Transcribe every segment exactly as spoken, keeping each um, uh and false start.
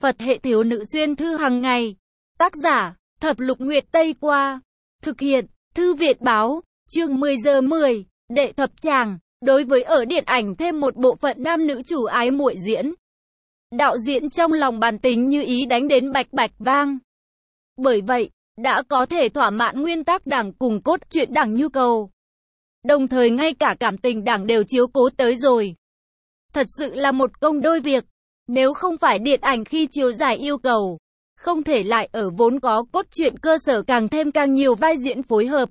Phật hệ thiếu nữ xuyên thư hàng ngày. Tác giả, Thập Lục Nguyệt Tây Qua. Thực hiện, Thư viện báo, chương mười giờ mười, đệ thập tràng. Đối với ở điện ảnh thêm một bộ phận nam nữ chủ ái muội diễn. Đạo diễn trong lòng bàn tính như ý đánh đến bạch bạch vang. Bởi vậy, đã có thể thỏa mãn nguyên tắc đảng cùng cốt truyện đảng nhu cầu. Đồng thời ngay cả cảm tình đảng đều chiếu cố tới rồi. Thật sự là một công đôi việc. Nếu không phải điện ảnh khi chiếu giải yêu cầu, không thể lại ở vốn có cốt truyện cơ sở càng thêm càng nhiều vai diễn phối hợp.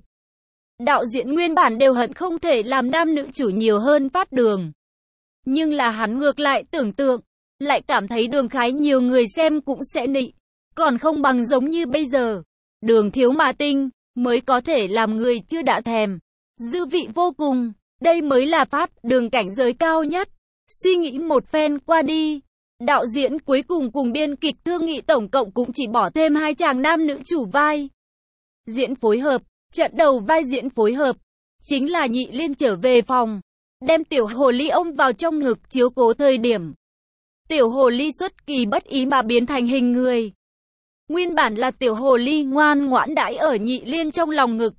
Đạo diễn nguyên bản đều hận không thể làm nam nữ chủ nhiều hơn phát đường. Nhưng là hắn ngược lại tưởng tượng, lại cảm thấy đường khái nhiều người xem cũng sẽ nị. Còn không bằng giống như bây giờ, đường thiếu mà tinh, mới có thể làm người chưa đã thèm. Dư vị vô cùng, đây mới là phát đường cảnh giới cao nhất. Suy nghĩ một phen qua đi, đạo diễn cuối cùng cùng biên kịch thương nghị tổng cộng cũng chỉ bỏ thêm hai chàng nam nữ chủ vai. Diễn phối hợp, trận đầu vai diễn phối hợp, chính là Nhị Liên trở về phòng, đem tiểu hồ ly ôm vào trong ngực chiếu cố thời điểm. Tiểu hồ ly xuất kỳ bất ý mà biến thành hình người. Nguyên bản là tiểu hồ ly ngoan ngoãn đãi ở Nhị Liên trong lòng ngực.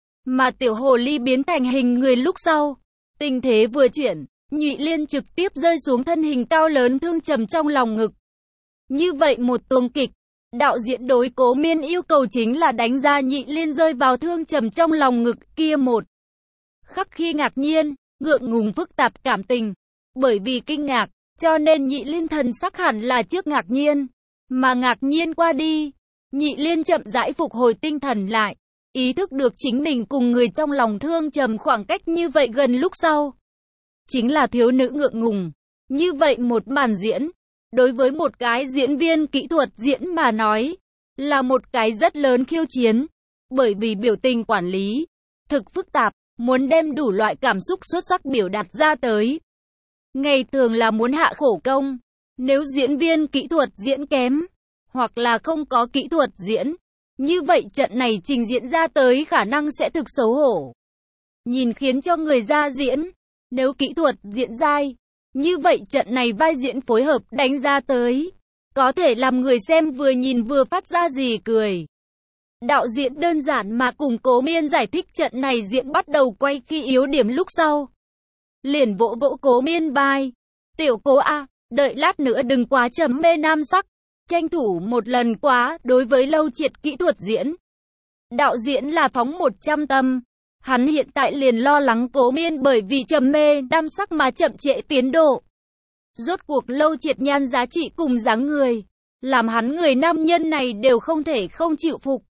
Mà tiểu hồ ly biến thành hình người lúc sau, tình thế vừa chuyển, Nhị Liên trực tiếp rơi xuống thân hình cao lớn thương trầm trong lòng ngực. Như vậy một tuồng kịch, đạo diễn đối Cố Miên yêu cầu chính là đánh ra Nhị Liên rơi vào thương trầm trong lòng ngực kia một khắc khi ngạc nhiên, ngượng ngùng phức tạp cảm tình. Bởi vì kinh ngạc, cho nên Nhị Liên thần sắc hẳn là trước ngạc nhiên. Mà ngạc nhiên qua đi, Nhị Liên chậm rãi phục hồi tinh thần lại, ý thức được chính mình cùng người trong lòng thương trầm khoảng cách như vậy gần lúc sau. Chính là thiếu nữ ngượng ngùng. Như vậy một màn diễn, đối với một cái diễn viên kỹ thuật diễn mà nói, là một cái rất lớn khiêu chiến. Bởi vì biểu tình quản lý, thực phức tạp, muốn đem đủ loại cảm xúc xuất sắc biểu đạt ra tới. Ngày thường là muốn hạ khổ công. Nếu diễn viên kỹ thuật diễn kém, hoặc là không có kỹ thuật diễn, như vậy trận này trình diễn ra tới khả năng sẽ thực xấu hổ. Nhìn khiến cho người ra diễn, nếu kỹ thuật diễn dai, như vậy trận này vai diễn phối hợp đánh ra tới, có thể làm người xem vừa nhìn vừa phát ra gì cười. Đạo diễn đơn giản mà cùng Cố Miên giải thích trận này diễn bắt đầu quay khi yếu điểm lúc sau. Liền vỗ vỗ Cố Miên vai. Tiểu Cố a, đợi lát nữa đừng quá trầm mê nam sắc, tranh thủ một lần quá đối với Lâu Triệt kỹ thuật diễn. Đạo diễn là phóng một trăm tâm. Hắn hiện tại liền lo lắng Cố Miên bởi vì trầm mê nam sắc mà chậm trễ tiến độ. Rốt cuộc Lâu Triệt nhan giá trị cùng dáng người, làm hắn người nam nhân này đều không thể không chịu phục.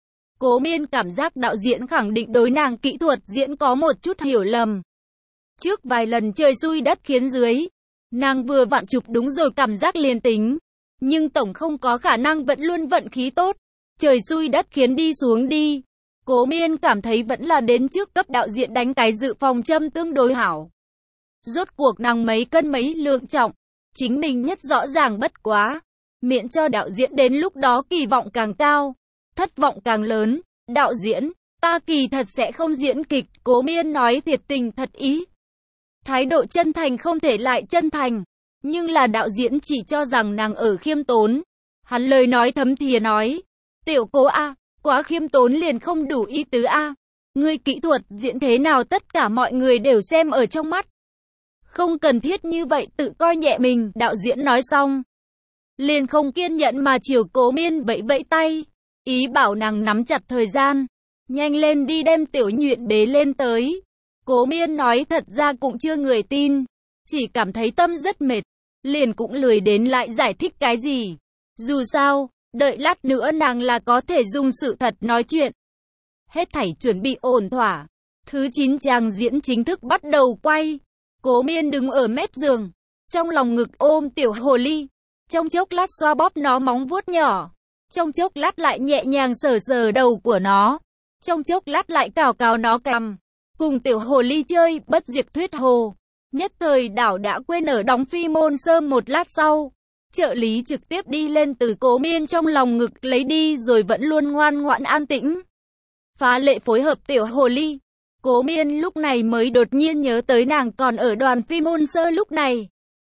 Cố Miên cảm giác đạo diễn khẳng định đối nàng kỹ thuật diễn có một chút hiểu lầm. Trước vài lần trời xui đất khiến dưới, nàng vừa vặn chụp đúng rồi cảm giác liền tính. Nhưng tổng không có khả năng vẫn luôn vận khí tốt. Trời xui đất khiến đi xuống đi. Cố Miên cảm thấy vẫn là đến trước cấp đạo diễn đánh cái dự phòng châm tương đối hảo. Rốt cuộc nàng mấy cân mấy lượng trọng. Chính mình nhất rõ ràng bất quá. Miễn cho đạo diễn đến lúc đó kỳ vọng càng cao, thất vọng càng lớn. Đạo diễn, ta kỳ thật sẽ không diễn kịch. Cố Miên nói thiệt tình thật ý. Thái độ chân thành không thể lại chân thành. Nhưng là đạo diễn chỉ cho rằng nàng ở khiêm tốn. Hắn lời nói thấm thía nói. Tiểu Cố a, quá khiêm tốn liền không đủ ý tứ a. Ngươi kỹ thuật diễn thế nào tất cả mọi người đều xem ở trong mắt. Không cần thiết như vậy tự coi nhẹ mình. Đạo diễn nói xong, liền không kiên nhẫn mà chiều Cố Miên vẫy vẫy tay. Ý bảo nàng nắm chặt thời gian. Nhanh lên đi đem tiểu nhuyễn bế lên tới. Cố Miên nói thật ra cũng chưa người tin. Chỉ cảm thấy tâm rất mệt. Liền cũng lười đến lại giải thích cái gì. Dù sao, đợi lát nữa nàng là có thể dùng sự thật nói chuyện. Hết thảy chuẩn bị ổn thỏa. Thứ chín chàng diễn chính thức bắt đầu quay. Cố Miên đứng ở mép giường, trong lòng ngực ôm tiểu hồ ly. Trong chốc lát xoa bóp nó móng vuốt nhỏ. Trong chốc lát lại nhẹ nhàng sờ sờ đầu của nó. Trong chốc lát lại cào cào nó cằm. Cùng tiểu hồ ly chơi bất diệt thuyết hồ. Nhất thời đảo đã quên ở đóng phi môn sơm một lát sau. Trợ lý trực tiếp đi lên từ Cố Miên trong lòng ngực lấy đi rồi vẫn luôn ngoan ngoãn an tĩnh. Phá lệ phối hợp tiểu hồ ly. Cố Miên lúc này mới đột nhiên nhớ tới nàng còn ở đoàn phi môn sơ lúc này.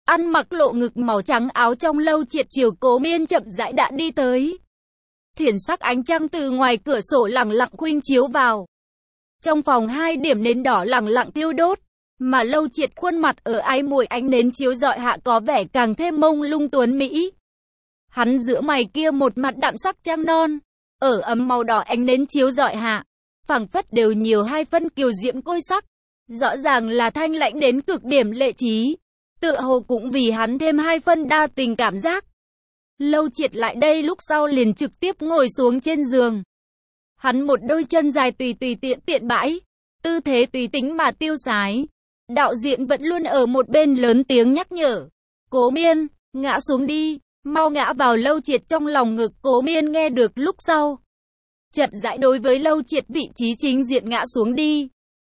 ăn mặc lộ ngực màu trắng áo trong Lâu Triệt chiều Cố Miên chậm rãi đã đi tới. Thiển sắc ánh trăng từ ngoài cửa sổ lẳng lặng khuynh chiếu vào. Trong phòng hai điểm nến đỏ lẳng lặng thiêu đốt, mà Lâu Triệt khuôn mặt ở ái muội ánh nến chiếu rọi hạ có vẻ càng thêm mông lung tuấn mỹ. Hắn giữa mày kia một mặt đạm sắc trăng non, ở ấm màu đỏ ánh nến chiếu rọi hạ, phảng phất đều nhiều hai phân kiều diễm côi sắc, rõ ràng là thanh lãnh đến cực điểm lệ trí, tựa hồ cũng vì hắn thêm hai phân đa tình cảm giác. Lâu Triệt lại đây lúc sau liền trực tiếp ngồi xuống trên giường. Hắn một đôi chân dài tùy tùy tiện tiện bãi, tư thế tùy tính mà tiêu sái. Đạo diễn vẫn luôn ở một bên lớn tiếng nhắc nhở. Cố Miên, ngã xuống đi, mau ngã vào Lâu Triệt trong lòng ngực. Cố Miên nghe được lúc sau, chậm rãi đối với Lâu Triệt vị trí chính diện ngã xuống đi.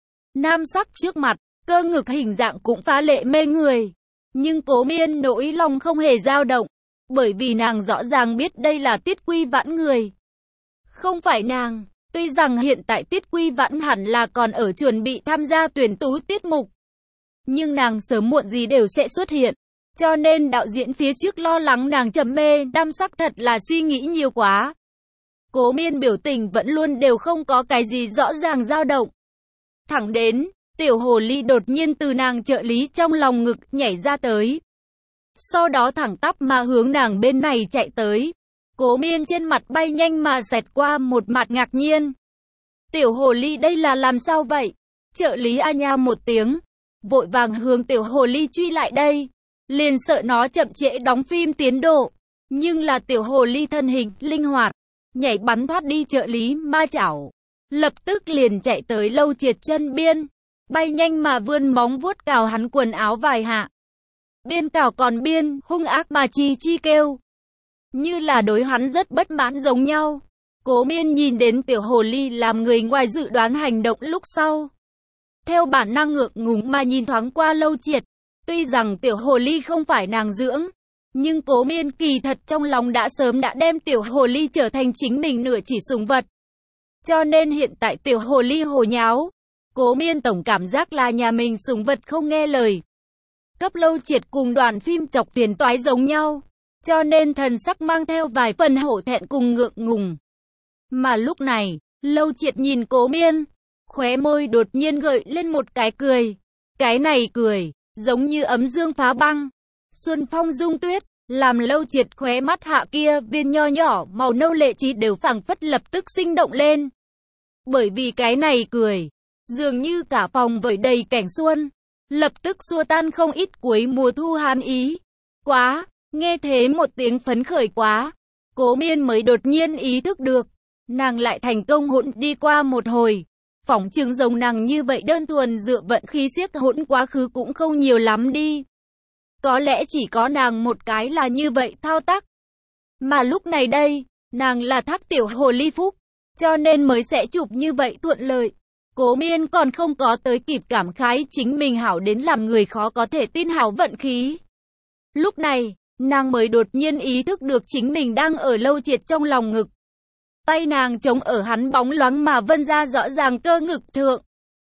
Nam sắc trước mặt, cơ ngực hình dạng cũng phá lệ mê người. Nhưng Cố Miên nỗi lòng không hề dao động, bởi vì nàng rõ ràng biết đây là Tiết Quy Vãn người. Không phải nàng, tuy rằng hiện tại Tiết Quy Vãn hẳn là còn ở chuẩn bị tham gia tuyển tú tiết mục. Nhưng nàng sớm muộn gì đều sẽ xuất hiện. Cho nên đạo diễn phía trước lo lắng nàng trầm mê, đam sắc thật là suy nghĩ nhiều quá. Cố Miên biểu tình vẫn luôn đều không có cái gì rõ ràng dao động. Thẳng đến, tiểu hồ ly đột nhiên từ nàng trợ lý trong lòng ngực nhảy ra tới. Sau đó thẳng tắp mà hướng nàng bên này chạy tới. Cố Miên trên mặt bay nhanh mà xẹt qua một mặt ngạc nhiên. Tiểu hồ ly đây là làm sao vậy? Trợ lý a nha một tiếng, vội vàng hướng tiểu hồ ly truy lại đây. Liền sợ nó chậm trễ đóng phim tiến độ. Nhưng là tiểu hồ ly thân hình linh hoạt, nhảy bắn thoát đi trợ lý ma chảo. Lập tức liền chạy tới Lâu Triệt chân biên, bay nhanh mà vươn móng vuốt cào hắn quần áo vài hạ. Biên cào còn biên, hung ác mà chi chi kêu. Như là đối hắn rất bất mãn giống nhau. Cố Miên nhìn đến tiểu hồ ly làm người ngoài dự đoán hành động lúc sau. Theo bản năng ngượng ngùng mà nhìn thoáng qua Lâu Triệt. Tuy rằng tiểu hồ ly không phải nàng dưỡng, nhưng Cố Miên kỳ thật trong lòng đã sớm đã đem tiểu hồ ly trở thành chính mình nửa chỉ sủng vật. Cho nên hiện tại tiểu hồ ly hồ nháo, Cố Miên tổng cảm giác là nhà mình sủng vật không nghe lời. Cấp Lâu Triệt cùng đoàn phim chọc phiền toái giống nhau, cho nên thần sắc mang theo vài phần hổ thẹn cùng ngượng ngùng. Mà lúc này, Lâu Triệt nhìn Cố Miên, khóe môi đột nhiên gợi lên một cái cười. Cái này cười, giống như ấm dương phá băng, xuân phong dung tuyết, làm Lâu Triệt khóe mắt hạ kia viên nho nhỏ màu nâu lệ trí đều phảng phất lập tức sinh động lên. Bởi vì cái này cười, dường như cả phòng vẩy đầy cảnh xuân, lập tức xua tan không ít cuối mùa thu hàn ý. Quá, nghe thế một tiếng phấn khởi quá, Cố Miên mới đột nhiên ý thức được, nàng lại thành công hỗn đi qua một hồi. Phỏng chừng giống nàng như vậy đơn thuần dựa vận khí siếc hỗn quá khứ cũng không nhiều lắm đi. Có lẽ chỉ có nàng một cái là như vậy thao tác. Mà lúc này đây, nàng là thác tiểu hồ ly phúc, cho nên mới sẽ chụp như vậy thuận lợi. Cố Miên còn không có tới kịp cảm khái chính mình hảo đến làm người khó có thể tin hảo vận khí. Lúc này, nàng mới đột nhiên ý thức được chính mình đang ở Lâu Triệt trong lòng ngực. Tay nàng chống ở hắn bóng loáng mà vân ra rõ ràng cơ ngực thượng.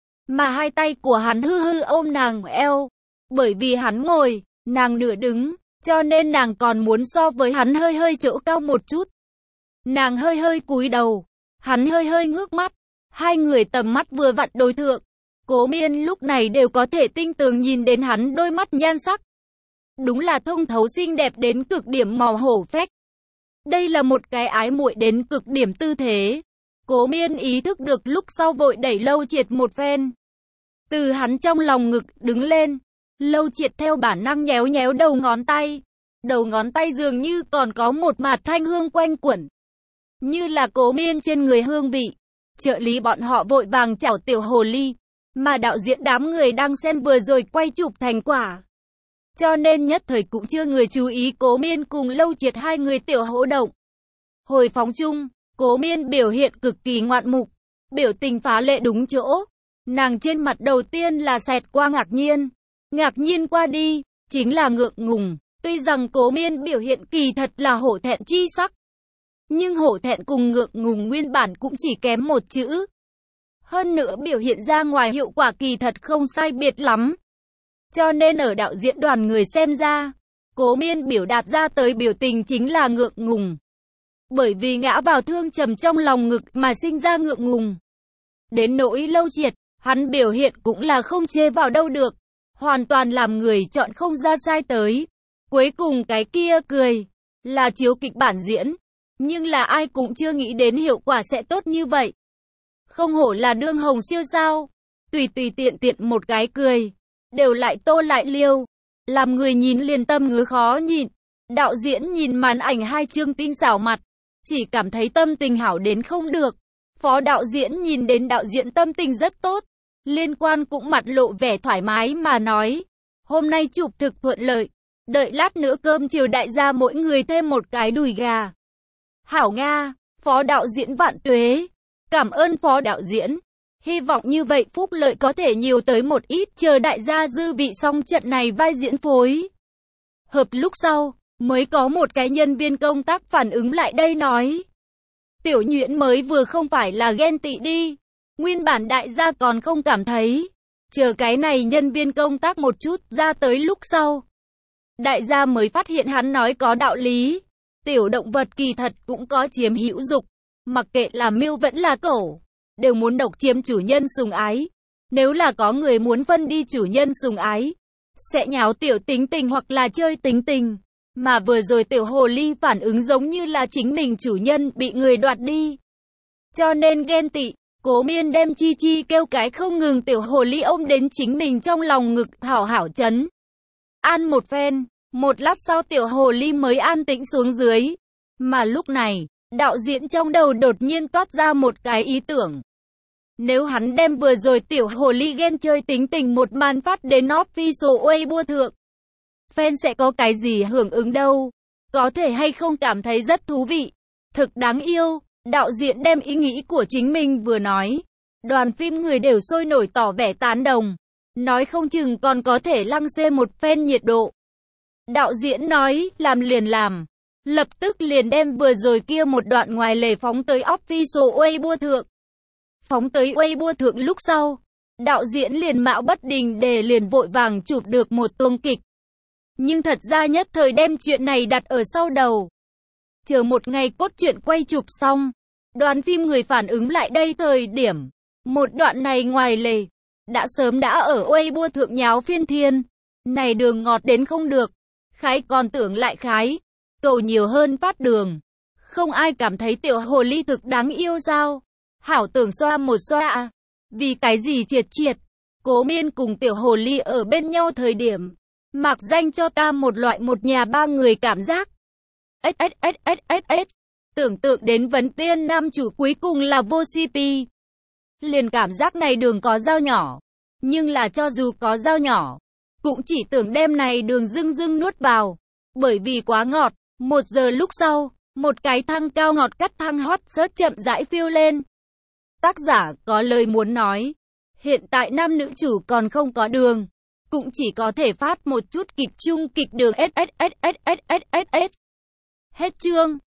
Mà hai tay của hắn hư hư ôm nàng eo. Bởi vì hắn ngồi, nàng nửa đứng, cho nên nàng còn muốn so với hắn hơi hơi chỗ cao một chút. Nàng hơi hơi cúi đầu, hắn hơi hơi ngước mắt. Hai người tầm mắt vừa vặn đối thượng. Cố Miên lúc này đều có thể tinh tường nhìn đến hắn đôi mắt nhan sắc. Đúng là thông thấu xinh đẹp đến cực điểm màu hổ phách. Đây là một cái ái muội đến cực điểm tư thế. Cố Miên ý thức được lúc sau vội đẩy Lâu Triệt một phen. Từ hắn trong lòng ngực đứng lên. Lâu Triệt theo bản năng nhéo nhéo đầu ngón tay. Đầu ngón tay dường như còn có một mạt thanh hương quanh quẩn. Như là Cố Miên trên người hương vị. Trợ lý bọn họ vội vàng chảo tiểu hồ ly. Mà đạo diễn đám người đang xem vừa rồi quay chụp thành quả. Cho nên nhất thời cũng chưa người chú ý Cố Miên cùng Lâu Triệt hai người tiểu hỗ động. Hồi phóng chung, Cố Miên biểu hiện cực kỳ ngoạn mục, biểu tình phá lệ đúng chỗ. Nàng trên mặt đầu tiên là xẹt qua ngạc nhiên. Ngạc nhiên qua đi, chính là ngượng ngùng. Tuy rằng Cố Miên biểu hiện kỳ thật là hổ thẹn chi sắc. Nhưng hổ thẹn cùng ngượng ngùng nguyên bản cũng chỉ kém một chữ. Hơn nữa biểu hiện ra ngoài hiệu quả kỳ thật không sai biệt lắm. Cho nên ở đạo diễn đoàn người xem ra, Cố Miên biểu đạt ra tới biểu tình chính là ngượng ngùng. Bởi vì ngã vào thương trầm trong lòng ngực mà sinh ra ngượng ngùng. Đến nỗi Lâu Triệt, hắn biểu hiện cũng là không chê vào đâu được. Hoàn toàn làm người chọn không ra sai tới. Cuối cùng cái kia cười, là chiếu kịch bản diễn. Nhưng là ai cũng chưa nghĩ đến hiệu quả sẽ tốt như vậy. Không hổ là đương hồng siêu sao. Tùy tùy tiện tiện một cái cười, đều lại tô lại liêu. Làm người nhìn liền tâm ngứa khó nhịn. Đạo diễn nhìn màn ảnh hai chương tinh xảo mặt, chỉ cảm thấy tâm tình hảo đến không được. Phó đạo diễn nhìn đến đạo diễn tâm tình rất tốt. Liên quan cũng mặt lộ vẻ thoải mái mà nói. Hôm nay chụp thực thuận lợi. Đợi lát nữa cơm chiều đại gia mỗi người thêm một cái đùi gà. Hảo Nga, phó đạo diễn vạn tuế. Cảm ơn phó đạo diễn. Hy vọng như vậy phúc lợi có thể nhiều tới một ít, chờ đại gia dư vị xong trận này vai diễn phối. Hợp lúc sau, mới có một cái nhân viên công tác phản ứng lại đây nói. Tiểu Nhuyễn mới vừa không phải là ghen tị đi. Nguyên bản đại gia còn không cảm thấy. Chờ cái này nhân viên công tác một chút ra tới lúc sau. Đại gia mới phát hiện hắn nói có đạo lý. Tiểu động vật kỳ thật cũng có chiếm hữu dục. Mặc kệ là miêu vẫn là cẩu, đều muốn độc chiếm chủ nhân sùng ái. Nếu là có người muốn phân đi chủ nhân sùng ái, sẽ nháo tiểu tính tình hoặc là chơi tính tình. Mà vừa rồi tiểu hồ ly phản ứng giống như là chính mình chủ nhân bị người đoạt đi. Cho nên ghen tị, Cố Miên đem Chi Chi kêu cái không ngừng, tiểu hồ ly ôm đến chính mình trong lòng ngực hảo hảo chấn. An một phen, một lát sau tiểu hồ ly mới an tĩnh xuống dưới. Mà lúc này, đạo diễn trong đầu đột nhiên toát ra một cái ý tưởng. Nếu hắn đem vừa rồi tiểu hồ ly ghen chơi tính tình một màn phát đến official Weibo thượng, fan sẽ có cái gì hưởng ứng đâu? Có thể hay không cảm thấy rất thú vị, thực đáng yêu. Đạo diễn đem ý nghĩ của chính mình vừa nói, đoàn phim người đều sôi nổi tỏ vẻ tán đồng, nói không chừng còn có thể lăng xê một phen nhiệt độ. Đạo diễn nói, làm liền làm, lập tức liền đem vừa rồi kia một đoạn ngoài lề phóng tới official Weibo thượng. Phóng tới Weibo thượng lúc sau, đạo diễn liền mạo bất đình để liền vội vàng chụp được một tuồng kịch. Nhưng thật ra nhất thời đem chuyện này đặt ở sau đầu. Chờ một ngày cốt truyện quay chụp xong, đoàn phim người phản ứng lại đây thời điểm, một đoạn này ngoài lề, đã sớm đã ở Weibo thượng nháo phiên thiên. Này đường ngọt đến không được, khái còn tưởng lại khái, cầu nhiều hơn phát đường. Không ai cảm thấy tiểu hồ ly thực đáng yêu sao? Hảo tưởng xoa một xoa à? Vì cái gì triệt triệt? Cố Miên cùng tiểu hồ ly ở bên nhau thời điểm, mặc danh cho ta một loại một nhà ba người cảm giác. Ết ết ết ết ết ết. Tưởng tượng đến vấn tiên nam chủ cuối cùng là vô xê pê. Liền cảm giác này đường có dao nhỏ. Nhưng là cho dù có dao nhỏ, cũng chỉ tưởng đem này đường dưng dưng nuốt vào. Bởi vì quá ngọt. Một giờ lúc sau, một cái thăng cao ngọt cắt thăng hot search chậm rãi phiêu lên. Tác giả có lời muốn nói. Hiện tại nam nữ chủ còn không có đường, cũng chỉ có thể phát một chút kịch chung kịch đường ét ét ét ét ét ét ét ét. Hết chương.